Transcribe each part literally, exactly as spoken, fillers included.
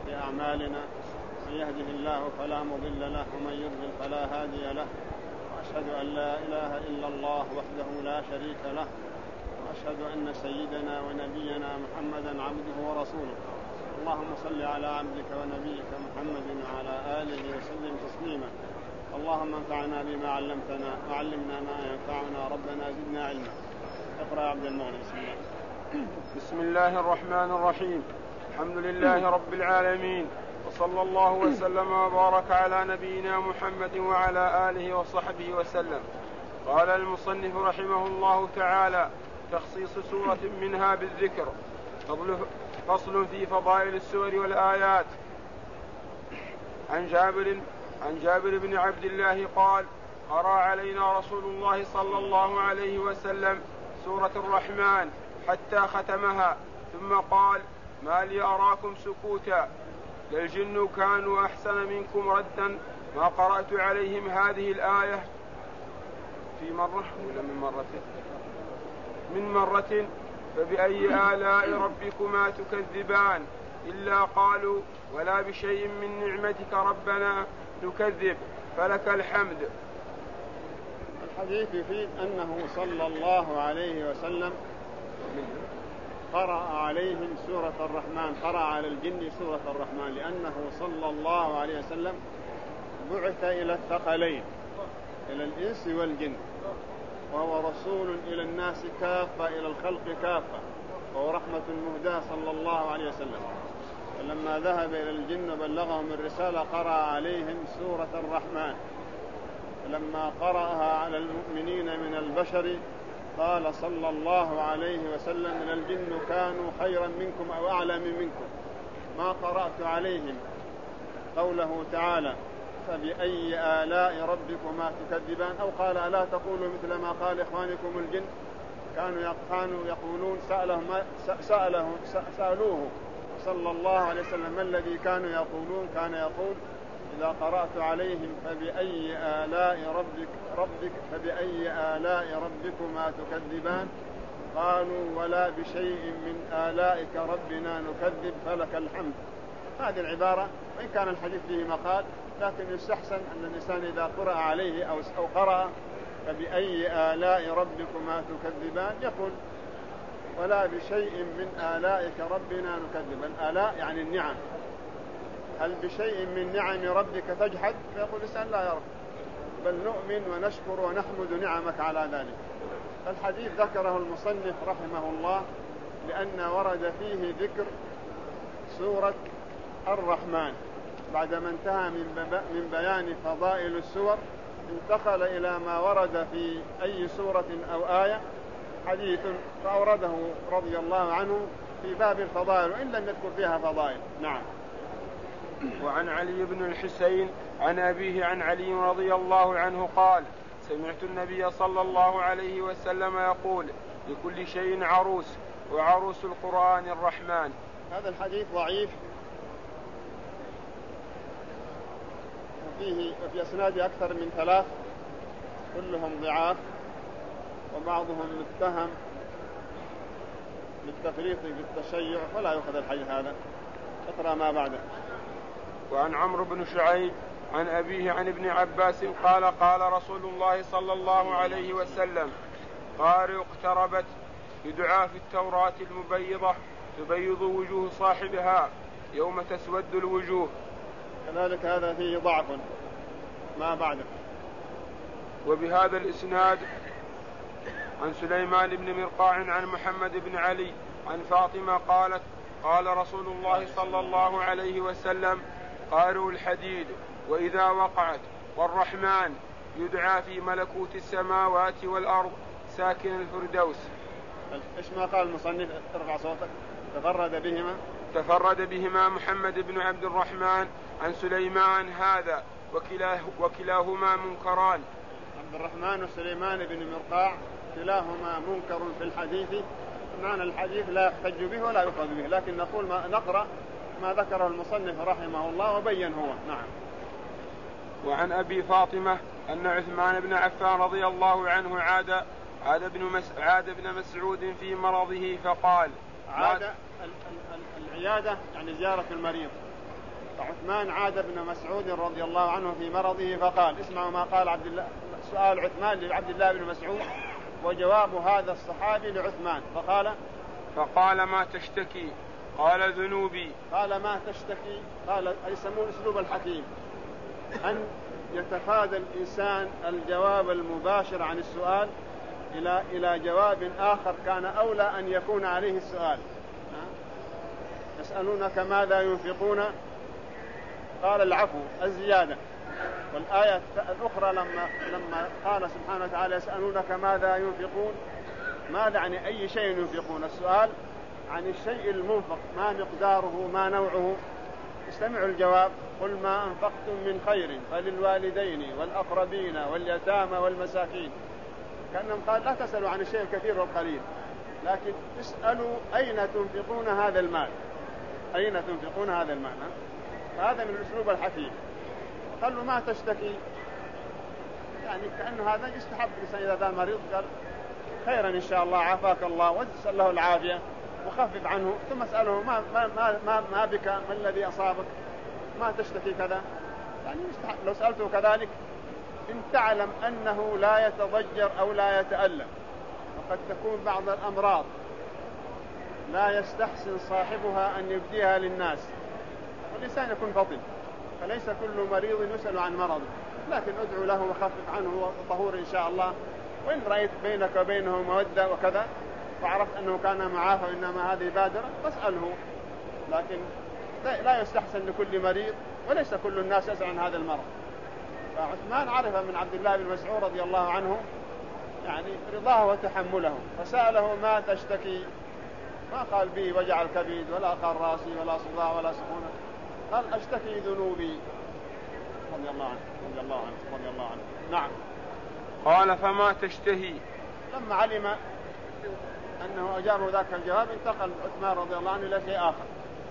سيئات أعمالنا، من يهده الله فلا مضل له ومن يضلل فلا هادي له، وأشهد أن لا إله إلا الله وحده لا شريك له، وأشهد أن سيدنا ونبينا محمدا عبده ورسوله. اللهم صل على عبدك ونبيك محمد وعلى آله وسلم تسليما. اللهم انفعنا بما علمتنا وعلمنا ما ينفعنا، ربنا زدنا علما. اقرأ يا عبد المغني. بسم الله. بسم الله الرحمن الرحيم. الحمد لله رب العالمين، وصلى الله وسلم وبارك على نبينا محمد وعلى آله وصحبه وسلم. قال المصنف رحمه الله تعالى: تخصيص سورة منها بالذكر. فصل في فضائل السور والآيات. عن جابر عن جابر بن عبد الله قال: قرأ علينا رسول الله صلى الله عليه وسلم سورة الرحمن حتى ختمها، ثم قال: ما لي أراكم سكوتا، للجن كانوا أحسن منكم ردا، ما قرأت عليهم هذه الآية في مرة ولا من مرة من مرة فبأي آلاء ربكما تكذبان، إلا قالوا ولا بشيء من نعمتك ربنا نكذب، فلك الحمد. الحديث يفيد أنه صلى الله عليه وسلم قرأ عليهم سورة الرحمن، قرأ على الجن سورة الرحمن، لأنه صلى الله عليه وسلم بعث إلى الثقلين، إلى الإنس والجن، وهو رسول إلى الناس كافة، إلى الخلق كافة، وهو رحمة مهداة صلى الله عليه وسلم. فلما ذهب إلى الجن وبلغهم الرسالة قرأ عليهم سورة الرحمن. لما قرأها على المؤمنين من البشر قال صلى الله عليه وسلم: من الجن كانوا خيرا منكم أو أعلم منكم، ما قرأت عليهم قوله تعالى: فبأي آلاء ربكما تكذبان، أو قال: ألا تقولوا مثل ما قال إخوانكم الجن كانوا يقولون سألهم سألهم سألوه صلى الله عليه وسلم ما الذي كانوا يقولون، كان يقول: إذا قرأت عليهم فبأي آلاء ربك ربك فبأي آلاء ربكما تكذبان، قالوا ولا بشيء من آلائك ربنا نكذب، فلك الحمد. هذه العبارة وإن كان الحديث فيه مقال، لكن يستحسن أن الإنسان إذا قرأ عليه أو قرأ فبأي آلاء ربكما تكذبان يقول ولا بشيء من آلائك ربنا نكذب. الآلاء يعني النعم. هل بشيء من نعم ربك تجحد؟ فيقول الإنسان لا يرى، بل نؤمن ونشكر ونحمد نعمك على ذلك. الحديث ذكره المصنف رحمه الله لأن ورد فيه ذكر سورة الرحمن بعدما انتهى من بيان فضائل السور، انتقل إلى ما ورد في أي سورة أو آية حديث، فأورده رضي الله عنه في باب الفضائل وإن لم يذكر فيها فضائل. نعم. وعن علي بن الحسين عن أبيه عن علي رضي الله عنه قال: سمعت النبي صلى الله عليه وسلم يقول: لكل شيء عروس، وعروس القرآن الرحمن. هذا الحديث ضعيف، وفيه وفي أسناد أكثر من ثلاث كلهم ضعاف، وبعضهم متهم بالتفريط بالتشيع، ولا يؤخذ الحديث هذا. اقرأ ما بعده. وعن عمرو بن شعيب عن أبيه عن ابن عباس قال: قال رسول الله صلى الله عليه وسلم: قارئ اقتربت يدعى في التوراة المبيضة تبيض وجوه صاحبها يوم تسود الوجوه. كذلك هذا فيه ضعف ما بعده. وبهذا الإسناد عن سليمان بن مرقاع عن محمد بن علي عن فاطمة قالت: قال رسول الله صلى الله عليه وسلم: قارئ الحديد وإذا وقعت، والرحمن يدعى في ملكوت السماوات والأرض ساكن الفردوس. إيش ما قال المصنف؟ ارفع صوتك. تفرد بهما تفرد بهما محمد بن عبد الرحمن عن سليمان هذا، وكلاه وكلاهما منكران. عبد الرحمن وسليمان بن مرقاع كلاهما منكر في الحديث، معنى الحديث لا يحتج به ولا يؤخذ به، لكن نقول ما نقرأ ما ذكره المصنف رحمه الله وبين هو. نعم. وعن أبي فاطمة أن عثمان بن عفان رضي الله عنه عاد عاد ابن مس... عاد ابن مسعود في مرضه فقال: عاد ال... ال... العيادة يعني زيارة المريض، فعثمان عاد ابن مسعود رضي الله عنه في مرضه فقال، اسمعوا ما قال عبد الله، سؤال عثمان لعبد الله بن مسعود وجواب هذا الصحابي لعثمان، فقال فقال ما تشتكي؟ قال ذنوبي. قال ما تشتكي؟ قال يسمون اسلوب الحكيم أن يتفادى الإنسان الجواب المباشر عن السؤال إلى إلى جواب آخر كان أولى أن يكون عليه السؤال. يسألونك ماذا ينفقون؟ قال العفو الزيادة. والآية الأخرى لما لما قال سبحانه وتعالى يسألونك ماذا ينفقون، ماذا يعني أي شيء ينفقون؟ السؤال عن الشيء المنفق، ما مقداره، ما نوعه. استمعوا الجواب: قل ما أنفقتم من خير فللوالدين والأقربين واليتامى والمساكين. كأنهم قال لا تسألوا عن الشيء الكثير والقليل، لكن اسألوا أين تنفقون هذا المال، أين تنفقون هذا المال. فهذا من الأسلوب الحكيم. قالوا ما تشتكي؟ يعني كأن هذا يستحب الإنسان إذا كان مريض قال خيرا إن شاء الله عافاك الله، وتسأل له العافية وخفف عنه، ثم اسأله ما, ما, ما, ما, ما بك، ما الذي أصابك، ما تشتكي كذا. يعني لو سألته كذلك إن تعلم أنه لا يتضجر أو لا يتألم، وقد تكون بعض الأمراض لا يستحسن صاحبها أن يبديها للناس، والإنسان يكون فطن، فليس كل مريض يسأل عن مرضه، لكن ادعو له وخفف عنه وطهور إن شاء الله. وإن رأيت بينك وبينه مودة وكذا وعرفت أنه كان معافى وإنما هذه بادرة فاسأله، لكن لا يستحسن لكل مريض، وليس كل الناس يسأل عن هذا المرض. فعثمان عرف من عبد الله بن مسعود رضي الله عنه يعني رضاه وتحمله، فسأله ما تشتكي؟ ما قال بي وجع الكبد ولا خار راسي ولا صداع ولا سخونة، قال أشتكي ذنوبي رضي الله عنه رضي الله عنه رضي الله عنه. نعم. قال فما تشتهي؟ لما علم أنه أجابه ذاك الجواب انتقل عثمان رضي الله عنه إلى شيء آخر،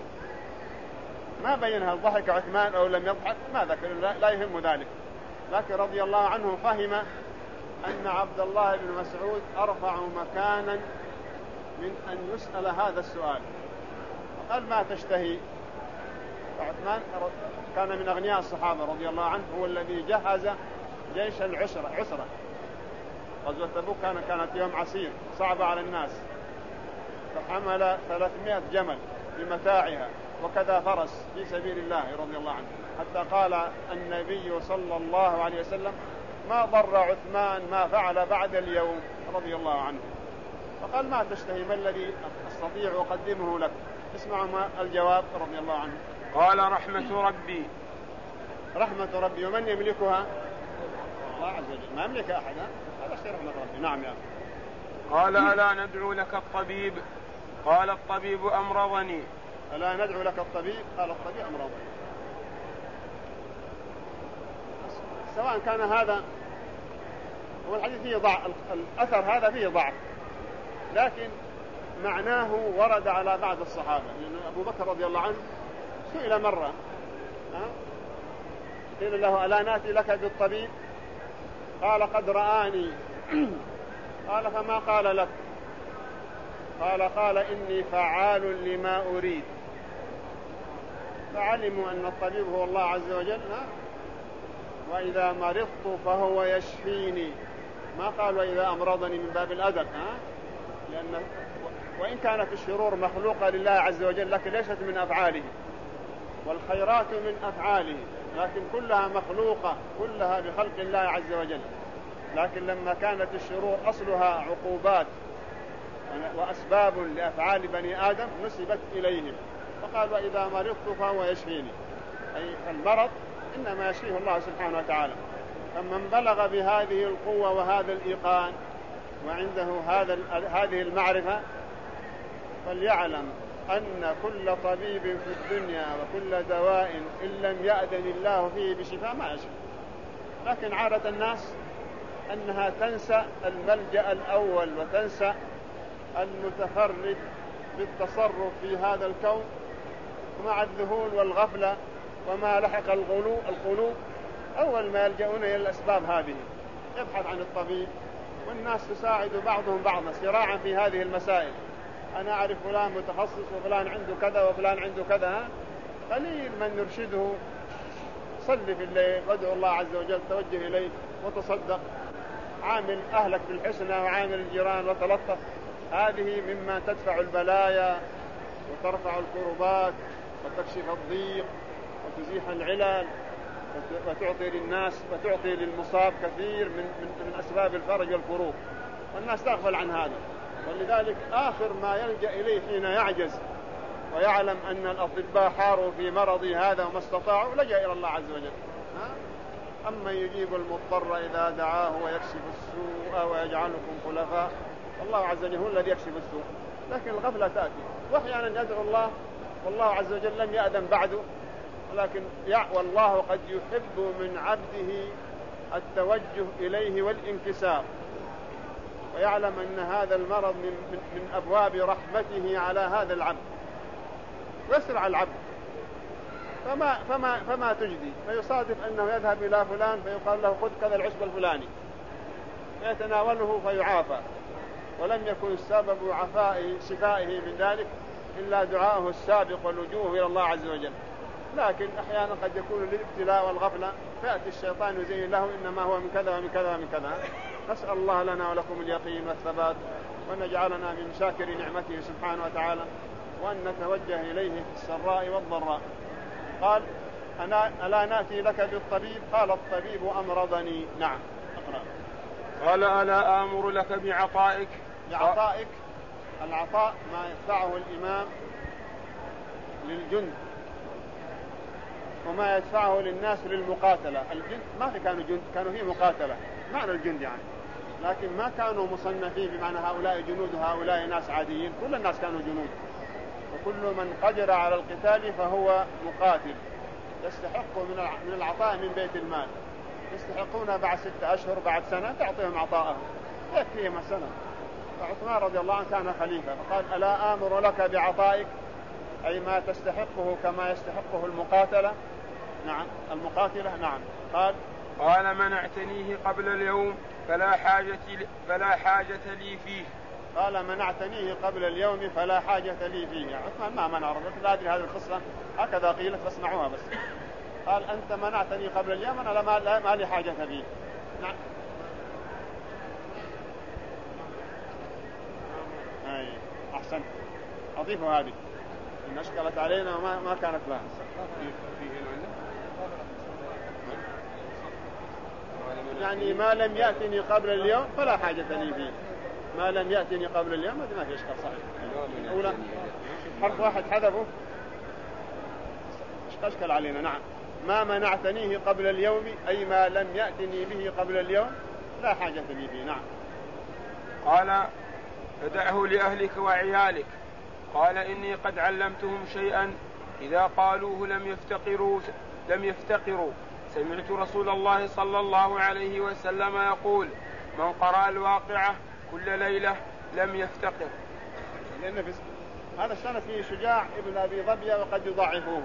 ما بينها هل ضحك عثمان أو لم يضحك، ما ذكر، لا يهم ذلك، لكن رضي الله عنه فهم أن عبد الله بن مسعود أرفع مكانا من أن يسأل هذا السؤال، فقال ما تشتهي؟ فعثمان كان من أغنياء الصحابة رضي الله عنه، هو الذي جهز جيش العسرة عسرة غزوة تبوك، كان كانت يوم عسير صعبة على الناس، فحمل ثلاثمائة جمل بمتاعها وكذا فرس في سبيل الله رضي الله عنه، حتى قال النبي صلى الله عليه وسلم ما ضر عثمان ما فعل بعد اليوم رضي الله عنه. فقال ما تشتهي؟ ما الذي أستطيع أقدمه لك؟ اسمعوا ما الجواب رضي الله عنه. قال رحمة ربي. رحمة ربي، ومن يملكها؟ الله عز وجل، ما يملك أحد، هذا شيء رحمة ربي. نعم يا أخي. قال ألا ندعو لك الطبيب؟ قال الطبيب أمرضني. ألا ندعو لك الطبيب؟ قال الطبيب أمرضني. سواء كان هذا هو الحديث فيه ضعف، الأثر هذا فيه ضعف، لكن معناه ورد على بعض الصحابة، لأن أبو بكر رضي الله عنه سئل مرة قيل له ألا نأتي لك بالطبيب؟ قال قد رآني. قال فما قال لك؟ قال قال إني فعال لما أريد. فعلموا أن الطبيب هو الله عز وجل، وإذا مرضت فهو يشفيني، ما قال وإذا أمرضني من باب الأدب، لأن وإن كانت الشرور مخلوقة لله عز وجل لكن ليست من أفعاله، والخيرات من أفعاله، لكن كلها مخلوقة، كلها بخلق الله عز وجل. لكن لما كانت الشرور أصلها عقوبات وأسباب لأفعال بني آدم نسبت إليهم، فقال وإذا مرضت فهو يشفيني، أي المرض إنما يشفيه الله سبحانه وتعالى. فمن بلغ بهذه القوة وهذا الإيقان وعنده هذا هذه المعرفة فليعلم أن كل طبيب في الدنيا وكل دواء إن لم يأذن الله فيه بشفاء ما يشفي. لكن عادة الناس أنها تنسى الملجأ الأول وتنسى المتفرد بالتصرف في هذا الكون، ومع الذهول والغفلة وما لحق القلوب أول ما يلجؤون إلى الأسباب هذه، يبحث عن الطبيب، والناس تساعد بعضهم بعضا صراعا في هذه المسائل. أنا أعرف فلان متخصص وفلان عنده كذا وفلان عنده كذا، قليل من نرشده صل في الليل وادعو الله عز وجل توجه إليه وتصدق، عامل أهلك بالحسنى وعامل الجيران وتلطف. هذه مما تدفع البلايا وترفع الكربات وتكشف الضيق وتزيح العلل وتعطي للناس وتعطي للمصاب كثير من, من, من أسباب الفرج والكروب، والناس تغفل عن هذا. ولذلك آخر ما يلجأ إليه حين يعجز ويعلم أن الأطباء حاروا في مرضي هذا وما استطاعوا لجأ إلى الله عز وجل. أما يجيب المضطر إذا دعاه ويكشف السوء ويجعلكم خلفاء، الله عز وجل هو الذي يكشف السوء، لكن الغفلة تأتي. وأحيانا يدعو الله والله عز وجل لم يأذن بعده، ولكن والله قد يحب من عبده التوجه إليه والانكسار، ويعلم أن هذا المرض من, من, من أبواب رحمته على هذا العبد، ويسرع العبد فما, فما, فما تجدي، فيصادف أنه يذهب إلى فلان فيقال له خذ كذا العشب الفلاني فيتناوله فيعافى، ولم يكن سبب عفائه شفائه من ذلك إلا دعاءه السابق واللجوء إلى الله عز وجل. لكن أحيانا قد يكون للابتلاء والغفلة فيأتي الشيطان يزين له إنما هو من كذا ومن كذا ومن كذا. نسأل الله لنا ولكم اليقين والثبات، وأن يجعلنا من شاكر نعمته سبحانه وتعالى، وأن نتوجه إليه في السراء والضراء. قال أنا ألا نأتي لك بالطبيب؟ قال الطبيب أمرضني. نعم اقرأ. قال ألا آمر لك بعطائك؟ بعطائك العطاء ما يدفعه الإمام للجند وما يدفعه للناس للمقاتلة. الجند ما في كانوا جند، كانوا في مقاتلة معنى الجند يعني، لكن ما كانوا مصنفين بمعنى هؤلاء جنود وهؤلاء ناس عاديين، كل الناس كانوا جنود، وكل من قدر على القتال فهو مقاتل يستحق من العطاء من بيت المال، يستحقون بعد ستة أشهر بعد سنة تعطيهم عطاءهم يكفيهم السنة. فعثمان رضي الله عنه كان خليفة فقال ألا آمر لك بعطائك، أي ما تستحقه كما يستحقه المقاتلة. نعم المقاتلة. نعم. قال قال منعتنيه قبل اليوم فلا حاجة لي فلا حاجة لي فيه. قال منعتنيه قبل اليوم فلا حاجة لي فيه. عثمان ما منع رضي، لا أدري هذه القصة هكذا قيلت فاسمعوها بس. قال أنت منعتني قبل اليوم أنا ما, ما لي حاجة فيه. نعم. أي أحسن أضيفوا هذه إن أشكلت علينا وما ما كانت لها. يعني ما لم يأتني قبل اليوم فلا حاجة لي فيه. ما لم يأتني قبل اليوم هذا ما في إشكال صحيح. أولا حرف واحد حذفه أشكال علينا. نعم. ما منعتنيه قبل اليوم أي ما لم يأتني به قبل اليوم لا حاجة لي فيه. نعم. قال فدعه لأهلك وعيالك. قال إني قد علمتهم شيئا إذا قالوه لم يفتقروا لم يفتقروا سمعت رسول الله صلى الله عليه وسلم يقول من قرأ الواقعة كل ليلة لم يفتقر. لأن هذا السنة فيه شجاع ابن أبي ظبية وقد يضعفوه.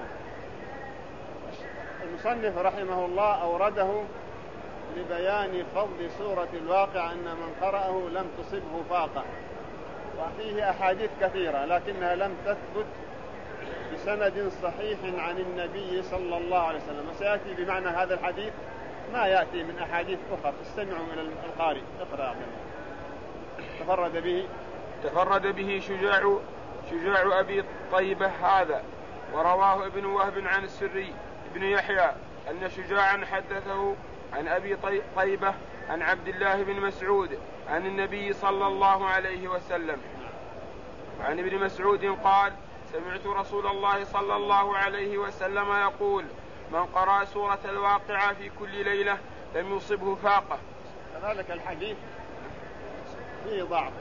المصنف رحمه الله أورده لبيان فضل سورة الواقعة أن من قرأه لم تصبه فاقة، وفيه أحاديث كثيرة لكنها لم تثبت بسند صحيح عن النبي صلى الله عليه وسلم، وسيأتي بمعنى هذا الحديث ما يأتي من أحاديث أخرى. استمعوا إلى القارئ. اقرأ. تفرد به تفرد به شجاع شجاع أبي طيبة هذا، ورواه ابن وهب عن السري ابن يحيى أن شجاعا حدثه عن أبي طيبة عن عبد الله بن مسعود عن النبي صلى الله عليه وسلم. عن ابن مسعود قال سمعت رسول الله صلى الله عليه وسلم يقول من قرأ سورة الواقعة في كل ليلة لم يصبه فاقة. كذلك الحديث فيه ضعف.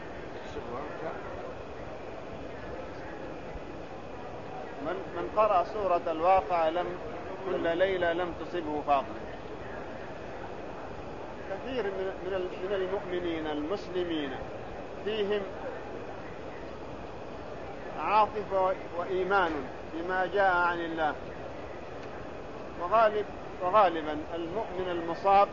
من, من قرأ سورة الواقعة لم كل ليلة لم تصبه فاقة. كثير من من المؤمنين المسلمين فيهم عاطفة وإيمان بما جاء عن الله، وغالب وغالبا المؤمن المصاب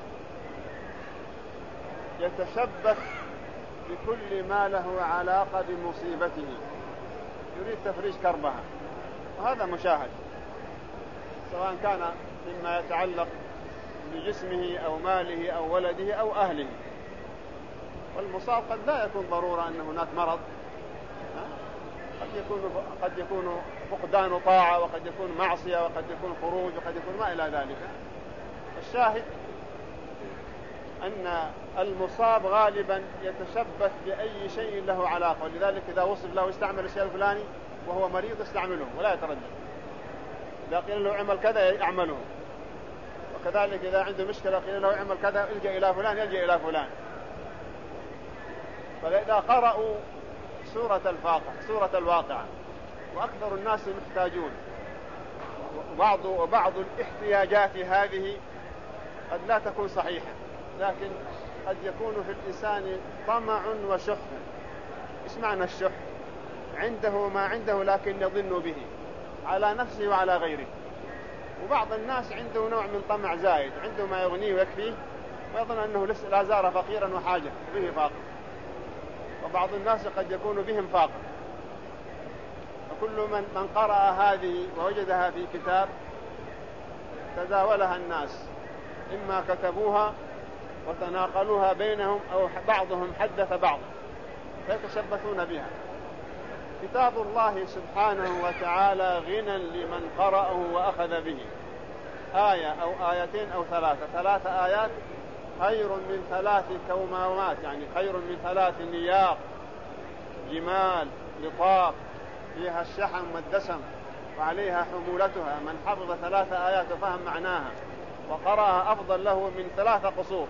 يتشبث بكل ما له علاقة بمصيبته، يريد تفريج كربها، وهذا مشاهد. سواء كان مما يتعلق بجسمه أو ماله أو ولده أو أهله. والمصاب قد لا يكون ضرورة أن هناك مرض، قد يكون قد يكون فقدان طاعة، وقد يكون معصية، وقد يكون خروج، وقد يكون ما إلى ذلك. الشاهد أن المصاب غالبا يتشبث بأي شيء له علاقة، ولذلك إذا وصف له استعمل الشيء الفلاني وهو مريض استعمله ولا يتردد. إذا قيل له اعمل كذا يعمله، وكذلك إذا عنده مشكلة قيل له اعمل كذا الجأ إلى فلان يلجأ إلى فلان. فإذا قرأوا سورة الفاقع سورة الواقعة وأكثر الناس محتاجون، وبعض وبعض الاحتياجات هذه قد لا تكون صحيحة، لكن قد يكون في الإنسان طمع وشح. إيش معنى الشح؟ عنده ما عنده لكن يظن به على نفسه وعلى غيره. وبعض الناس عنده نوع من طمع زايد، عنده ما يغنيه ويكفيه ويظن أنه لا زال فقيرا وحاجة به فاقر. وبعض الناس قد يكون بهم فاقر. وكل من من قرأ هذه ووجدها في كتاب تداولها الناس، إما كتبوها وتناقلوها بينهم أو بعضهم حدث بعض فيتشبثون بها. كتاب الله سبحانه وتعالى غنى لمن قرأه وأخذ به. آية أو آيتين أو ثلاثة ثلاث آيات خير من ثلاث كوماوات، يعني خير من ثلاث نياق جمال لطاف فيها الشحم والدسم وعليها حمولتها. من حفظ ثلاث آيات وفهم معناها وقرأها أفضل له من ثلاث قصور.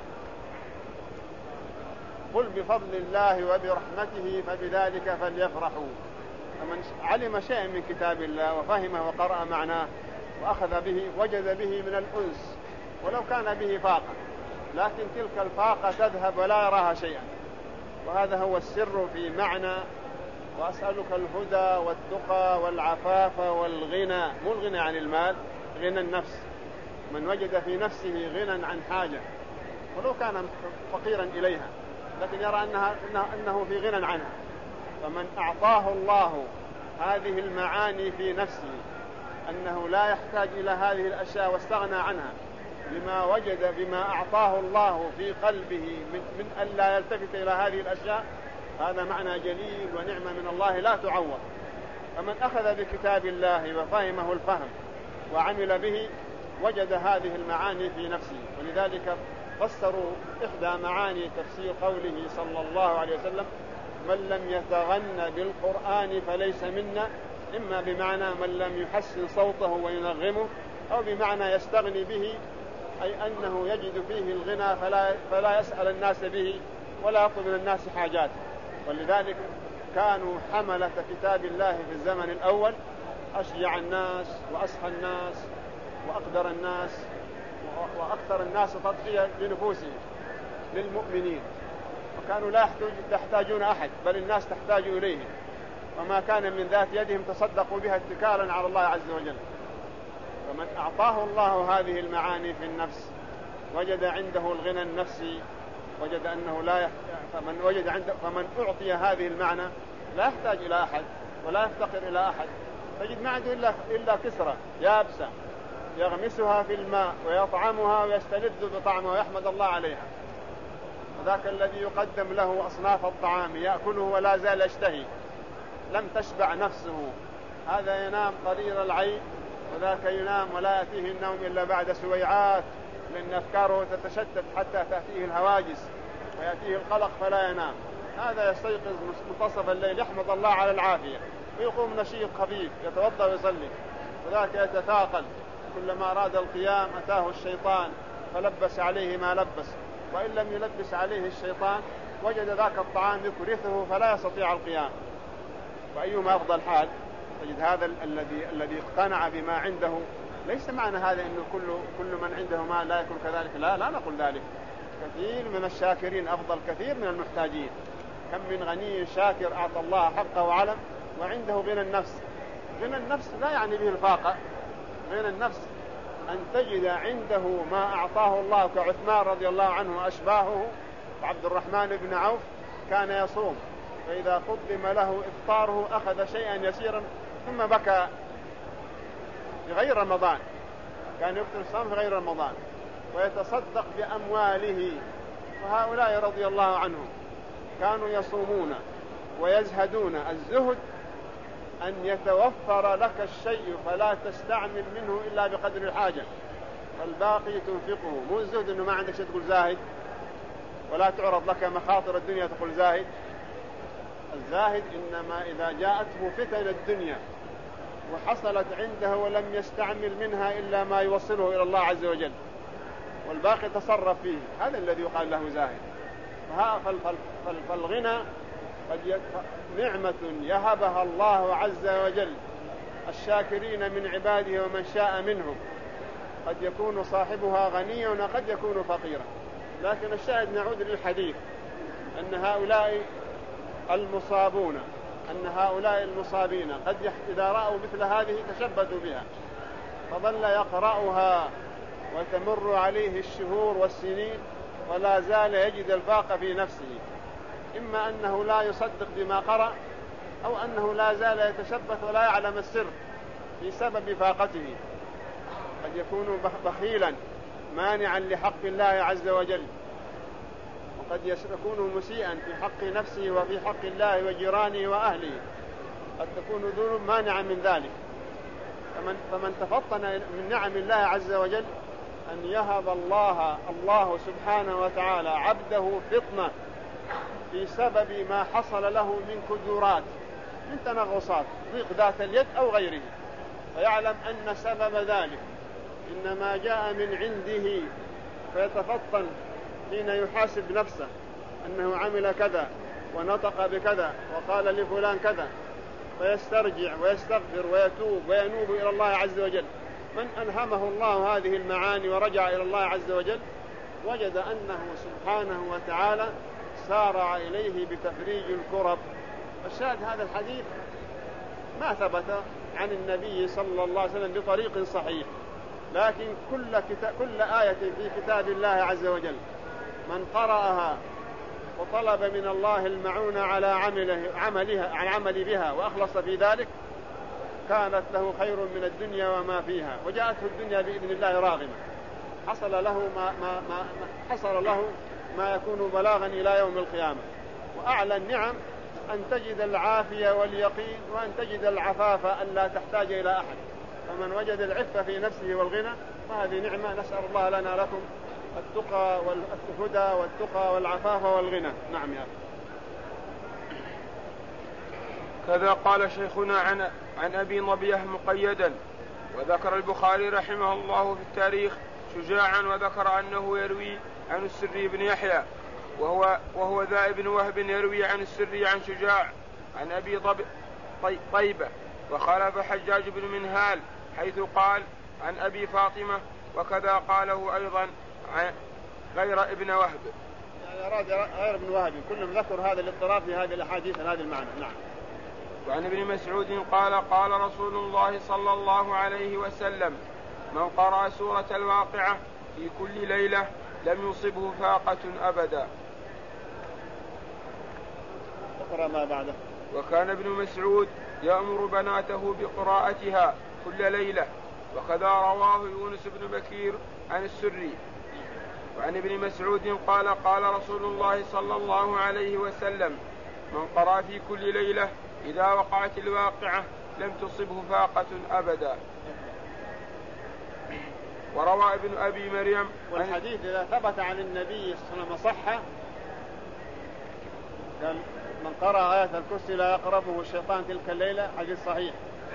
قل بفضل الله وبرحمته فبذلك فليفرحوا. فمن علم شيئا من كتاب الله وفهمه وقرأ معناه وأخذ به وجد به من الأنس ولو كان به فاقة، لكن تلك الفاقة تذهب ولا يراها شيئا. وهذا هو السر في معنى وأسألك الهدى والتقى والعفاف والغنى. مو الغنى عن المال، غنى النفس. من وجد في نفسه غنى عن حاجة ولو كان فقيرا إليها لكن يرى أنها أنه في غنى عنها، فمن أعطاه الله هذه المعاني في نفسه أنه لا يحتاج إلى هذه الأشياء واستغنى عنها بما وجد بما أعطاه الله في قلبه من, من أن لا يلتفت إلى هذه الأشياء، هذا معنى جليل ونعمة من الله لا تعوض. فمن أخذ بكتاب الله وفهمه الفهم وعمل به وجد هذه المعاني في نفسه. ولذلك فسروا إحدى معاني تفسير قوله صلى الله عليه وسلم من لم يتغنى بالقرآن فليس منا، إما بمعنى من لم يحسن صوته وينغمه، أو بمعنى يستغني به، أي أنه يجد فيه الغنى فلا, فلا يسأل الناس به ولا يطلب من الناس حاجات. ولذلك كانوا حملة كتاب الله في الزمن الأول أشجع الناس وأسخى الناس وأقدر الناس وأكثر الناس تضحية لنفوسهم للمؤمنين، وكانوا لا يحتاجون أحد بل الناس تحتاج إليهم، وما كان من ذات يدهم تصدقوا بها اتكالا على الله عز وجل. فمن أعطاه الله هذه المعاني في النفس وجد عنده الغنى النفسي، وجد أنه لا يحتاج. فمن وجد عنده فمن أعطي هذه المعنى لا يحتاج إلى أحد ولا يفتقر إلى أحد. تجد ما عنده إلا, إلا كسرة يابسة يغمسها في الماء ويطعمها ويستلذ بطعمها ويحمد الله عليها. وذاك الذي يقدم له أصناف الطعام يأكله ولا زال يشتهي، لم تشبع نفسه، هذا ينام قليل العين وذاك ينام ولا يأتيه النوم إلا بعد سويعات، لأن أفكاره تتشتت حتى تأتيه الهواجس ويأتيه القلق فلا ينام. هذا يستيقظ منتصف الليل يحمد الله على العافية ويقوم نشيط خفيف يتوضأ ويصلي، وذاك يتثاقل كلما أراد القيام أتاه الشيطان فلبس عليه ما لبس، وإن لم يلبس عليه الشيطان وجد ذاك الطعام يكرثه فلا يستطيع القيام. وأيما أفضل حال تجد هذا الذي الذي اقتنع بما عنده. ليس معنى هذا أنه كل كل من عنده مال لا يكون كذلك، لا لا نقول ذلك. كثير من الشاكرين أفضل كثير من المحتاجين. كم من غني شاكر أعطى الله حقه وعلم وعنده غنى النفس. غنى النفس لا يعني به الفاقة. غنى النفس أن تجد عنده ما أعطاه الله، كعثمان رضي الله عنه وأشباهه وعبد الرحمن بن عوف كان يصوم، فإذا قدم له إفطاره أخذ شيئا يسيرا ثم بكى في غير رمضان كان يفطر الصوم في غير رمضان ويتصدق بأمواله. وهؤلاء رضي الله عنهم كانوا يصومون ويزهدون. الزهد أن يتوفر لك الشيء فلا تستعمل منه إلا بقدر الحاجة والباقي تنفقه. مو الزهد أنه ما عندك شيء تقول زاهد ولا تعرض لك مخاطر الدنيا تقول زاهد. الزاهد إنما إذا جاءته فتن الدنيا وحصلت عنده ولم يستعمل منها إلا ما يوصله إلى الله عز وجل والباقي تصرف فيه، هذا الذي يقال له زاهد. فالغنى قد نعمة يهبها الله عز وجل الشاكرين من عباده ومن شاء منهم. قد يكون صاحبها غنيا وقد يكون فقيرا، لكن الشاهد نعود للحديث أن هؤلاء المصابون أن هؤلاء المصابين قد إذا رأوا مثل هذه تشبثوا بها، فظل يقرأها وتمر عليه الشهور والسنين ولا زال يجد الفاقة في نفسه، إما أنه لا يصدق بما قرأ أو أنه لا زال يتشبث ولا يعلم السر في سبب فاقته. قد يكون بخيلا مانعا لحق الله عز وجل، وقد يكون مسيئا في حق نفسه وفي حق الله وجيرانه وأهله، قد تكون ذنوب مانعا من ذلك. فمن, فمن تفطن من نعم الله عز وجل أن يهب الله الله سبحانه وتعالى عبده فطنة في سبب ما حصل له من كدورات من تنغصات ضيق ذات اليد أو غيره، فيعلم أن سبب ذلك إنما جاء من عنده، فيتفطن حين يحاسب نفسه أنه عمل كذا ونطق بكذا وقال لفلان كذا، فيسترجع ويستغفر ويتوب وينوب إلى الله عز وجل. من ألهمه الله هذه المعاني ورجع إلى الله عز وجل وجد أنه سبحانه وتعالى سارع إليه بتفريج الكرب. الشاهد هذا الحديث ما ثبت عن النبي صلى الله عليه وسلم بطريق صحيح، لكن كل, كتاب كل آية في كتاب الله عز وجل من قرأها وطلب من الله المعونة على عمله عملها عن عمل بها وأخلص في ذلك كانت له خير من الدنيا وما فيها، وجاءته الدنيا بإذن الله راغمة، حصل له ما, ما, ما حصل له ما يكون بلاغا إلى يوم القيامة. وأعلى النعم أن تجد العافية واليقين وأن تجد العفاف أن لا تحتاج إلى أحد. فمن وجد العفة في نفسه والغنى فهذه نعمة، نسأل الله لنا لكم التقى والهدى والتقى والعفاف والغنى. نعم يا أخي. كذا قال شيخنا عن, عن أبي نبيه مقيدا. وذكر البخاري رحمه الله في التاريخ شجاعا، وذكر أنه يروي عن السري بن يحيى وهو, وهو ذا ابن وهب يروي عن السري عن شجاع عن أبي طي طيبة. وخالف حجاج بن منهال حيث قال عن أبي فاطمة، وكذا قاله أيضا غير ابن وهب، يعني أراد غير ابن وهب. كلهم ذكر هذا الاضطراب في هذه الأحاديث هذا المعنى. نعم. وعن ابن مسعود قال قال رسول الله صلى الله عليه وسلم من قرأ سورة الواقعة في كل ليلة لم يصبه فاقة أبدا. اقرأ ما بعده. وكان ابن مسعود يأمر بناته بقراءتها كل ليلة، وكذا رواه يونس بن بكير عن السري. وعن ابن مسعود قال قال رسول الله صلى الله عليه وسلم من قرأ في كل ليلة إذا وقعت الواقعة لم تصبه فاقة أبدا. وروى ابن أبي مريم. والحديث إذا ثبت عن النبي صلى الله عليه وسلم صح، قال من قرأ آية الكرسي لا يقربه الشيطان تلك الليلة، حديث صحيح.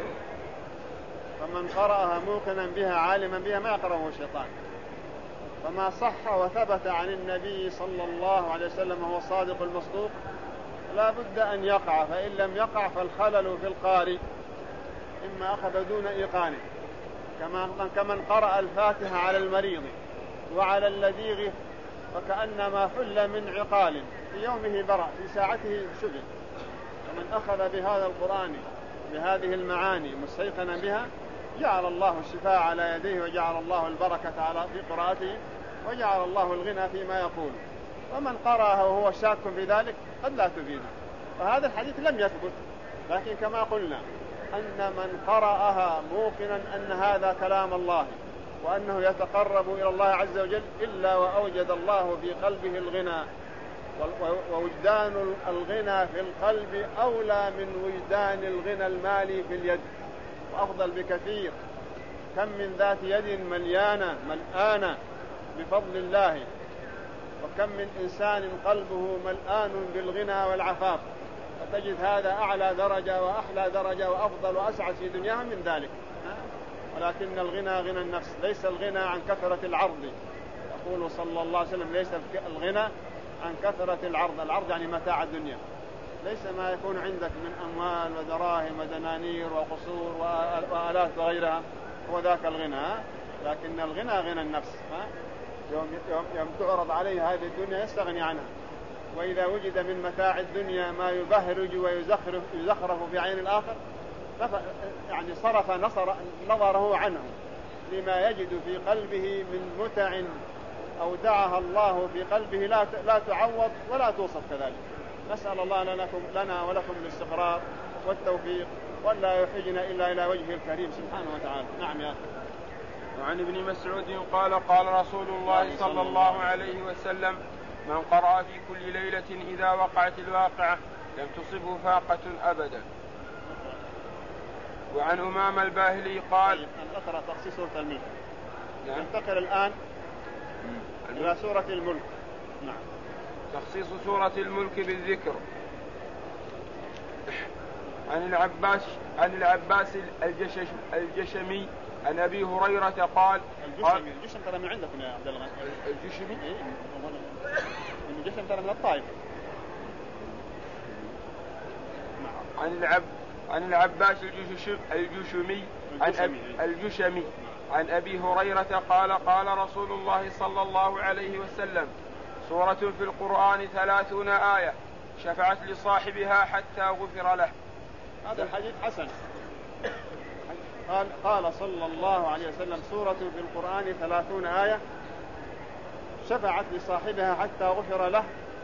فمن قرأها موقنا بها عالما بها ما يقربه الشيطان. فما صح وثبت عن النبي صلى الله عليه وسلم هو الصادق المصدوق لا بد أن يقع، فإن لم يقع فالخلل في القارئ إما أخذ دون إيقانه، كمن قرأ الفاتحة على المريض وعلى اللذيغ فكأنما حل من عقال في يومه برأ في ساعته شغل. فمن أخذ بهذا القرآن بهذه المعاني مستيقنا بها جعل الله الشفاء على يديه، وجعل الله البركة على في قراءته، وجعل الله الغنى فيما يقول. ومن قرأها وهو شاك في ذلك قد لا تفيده. فهذا الحديث لم يثبت، لكن كما قلنا أن من قرأها موقنا أن هذا كلام الله وأنه يتقرب إلى الله عز وجل إلا وأوجد الله في قلبه الغنى، ووجدان الغنى في القلب أولى من وجدان الغنى المالي في اليد، وأفضل بكثير. كم من ذات يد مليانة ملآنة بفضل الله، وكم من إنسان قلبه ملآن بالغنى والعفاف، فتجد هذا أعلى درجة وأحلى درجة وأفضل وأسعد في دنياهم من ذلك. ولكن الغنى غنى النفس، ليس الغنى عن كثرة العرض. يقول صلى الله عليه وسلم: ليس الغنى عن كثرة العرض. العرض يعني متاع الدنيا، ليس ما يكون عندك من أموال ودراهم ودنانير وقصور وآلات وغيرها هو ذاك الغنى، لكن الغنى غنى النفس. يوم, يوم, يوم تعرض عليه هذه الدنيا يستغني عنها، وإذا وجد من متاع الدنيا ما يبهرج ويزخرف يزخرف في عين الآخر يعني صرف نصر نظره عنه لما يجد في قلبه من متع أودعها الله في قلبه لا لا تعوض ولا توصف كذلك. نسأل الله لنكم لنا ولكم الاستقرار والتوفيق، ولا يحجنا إلا إلى وجهه الكريم سبحانه وتعالى. نعم يا أخي. وعن ابن مسعود قال: قال رسول الله صلى الله عليه وسلم: من قرأ في كل ليلة إذا وقعت الواقعة لم تصبه فاقة أبدا. وعن أمام الباهلي قال: أقرأ تخصيص سورة الملك. نعم. ننتقل الآن إلى سورة الملك. نعم. تخصيص سورة الملك بالذكر. عن العباس عن العباس الجشش الجشمي عن أبي هريرة قال: الجشمي الجشم ترى من عندكم يا عبد الله. الجشمي الجشم ترى من الطائف. عن العب عن العباس الجشمي عن أب... الجشمي عن أبي هريرة قال: قال رسول الله صلى الله عليه وسلم: سورة في القرآن ثلاثون آية شفعت لصاحبها حتى غفر له. هذا الحديث حسن. قال قال صلى الله عليه وسلم: سورة في القرآن ثلاثون آية شفعت لصاحبها حتى غفر له.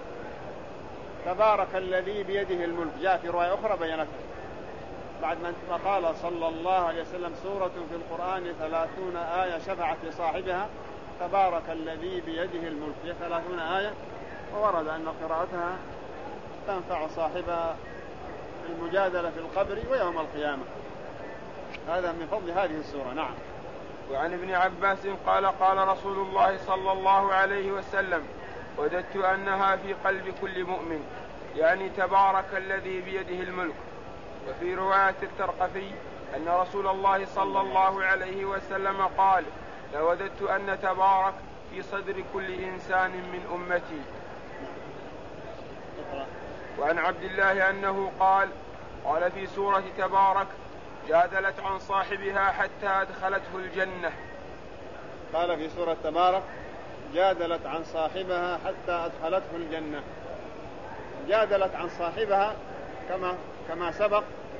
تبارك الذي بيده الملك. جاء في رواية أخرى بينته بعد ما قال صلى الله عليه وسلم: سورة في القرآن ثلاثون آية شفعت لصاحبها تبارك الذي بيده الملك. هي ثلاثون آية، وورد أن قراءتها تنفع صاحبها المجادلة في القبر ويوم القيامة. هذا من فضل هذه السورة. نعم. وعن ابن عباس قال: قال رسول الله صلى الله عليه وسلم: وددت أنها في قلب كل مؤمن، يعني تبارك الذي بيده الملك. وفي رواية الترقفي أن رسول الله صلى الله عليه وسلم قال: لوددت أن تبارك في صدر كل إنسان من أمتي. وعن عبد الله أنه قال: قال في سورة تبارك: جادلت عن صاحبها حتى أدخلته الجنة. قال في سورة تبارك: جادلت عن صاحبها حتى أدخلته الجنة. جادلت عن صاحبها كما كما سبق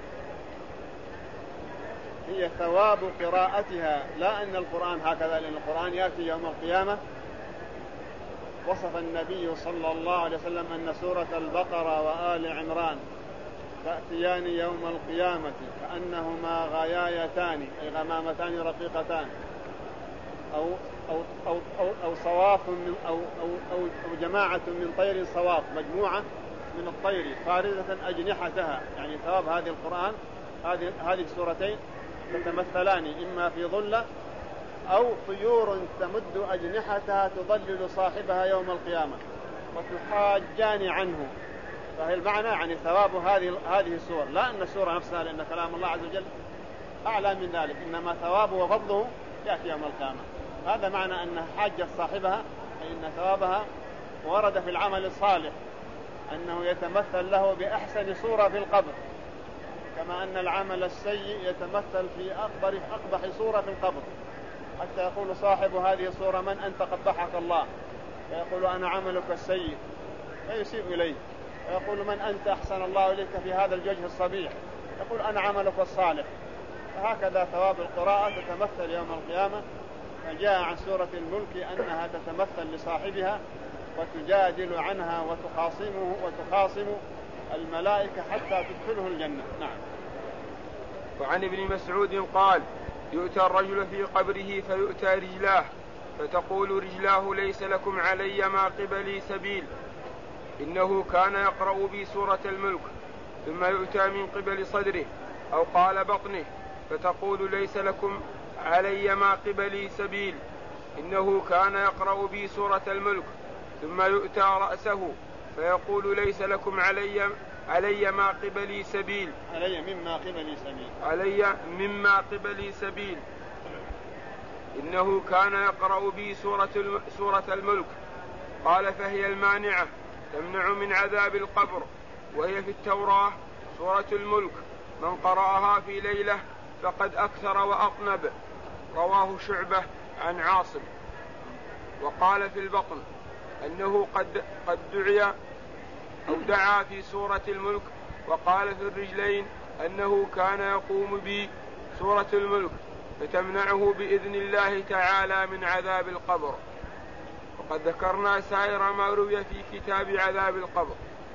هي ثواب قراءتها، لا أن القرآن هكذا، لأن القرآن يأتي يوم القيامة. وصف النبي صلى الله عليه وسلم أن سورة البقرة وآل عمران تأتيان يوم القيامة كأنهما غيايتان، أي غمامتان رقيقتان، أو أو أو أو, أو صواف من أو أو أو, أو جماعة من طير صواف، مجموعة من الطير فارزة أجنحتها. يعني ثواب هذه القرآن هذه هذه السورتين تتمثلان إما في ظلة أو طيور تمد أجنحتها تظلل صاحبها يوم القيامة وتحاجان عنه. فهي المعنى يعني ثواب هذه هذه السور، لا أن السورة نفسها، لأن كلام الله عز وجل أعلى من ذلك، إنما ثوابه وفضله يأتي يوم القيامة. هذا معنى أنها حاجت صاحبها، أي أن ثوابها ورد في العمل الصالح، أنه يتمثل له بأحسن صورة في القبر، كما أن العمل السيء يتمثل في أقبح أقبح صورة في القبر، حتى يقول صاحب هذه الصورة: من أنت؟ قبحك الله. فيقول: أنا عملك السيء، فيسيء إليه. ويقول: من أنت؟ أحسن الله إليك في هذا الوجه الصبيح. يقول: أنا عملك الصالح. فهكذا ثواب القراءة تتمثل يوم القيامة. فجاء عن سورة الملك أنها تتمثل لصاحبها وتجادل عنها وتخاصمه وتخاصم الملائكة حتى تدخله الجنة. نعم. وعن ابن مسعود قال: يؤتى الرجل في قبره فيؤتى رجلاه فتقول رجلاه ليس لكم علي ما قبلي سبيل إنه كان يقرأ بي سورة الملك. ثم يؤتى من قبل صدره أو قال بطنه فتقول ليس لكم علي ما قبلي سبيل إنه كان يقرأ بي سورة الملك. ثم يؤتى رأسه فيقول ليس لكم علي علي ما قبلي سبيل علي مما قبلي سبيل علي مما قبلي سبيل إنه كان يقرأ بي سورة سورة الملك. قال فهي المانعة تمنع من عذاب القبر، وهي في التوراة سورة الملك، من قرأها في ليلة فقد أكثر وأطنب. رواه شعبة عن عاصم. وقال في البطن أنه قد, قد دعي أو دعا في سورة الملك. وقال في الرجلين أنه كان يقوم بي سورة الملك فتمنعه بإذن الله تعالى من عذاب القبر. وقد ذكرنا سائر ما روي في كتاب عذاب القبر.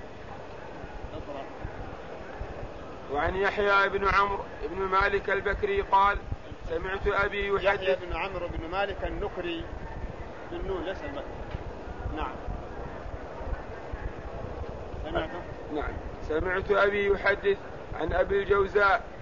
وعن يحيى بن عمرو بن مالك البكري قال سمعت أبي يحدث. يحيى بن عمرو بن مالك النكري بالنون ليس البكري. نعم سمعت نعم سمعت أبي يحدث عن أبي الجوزاء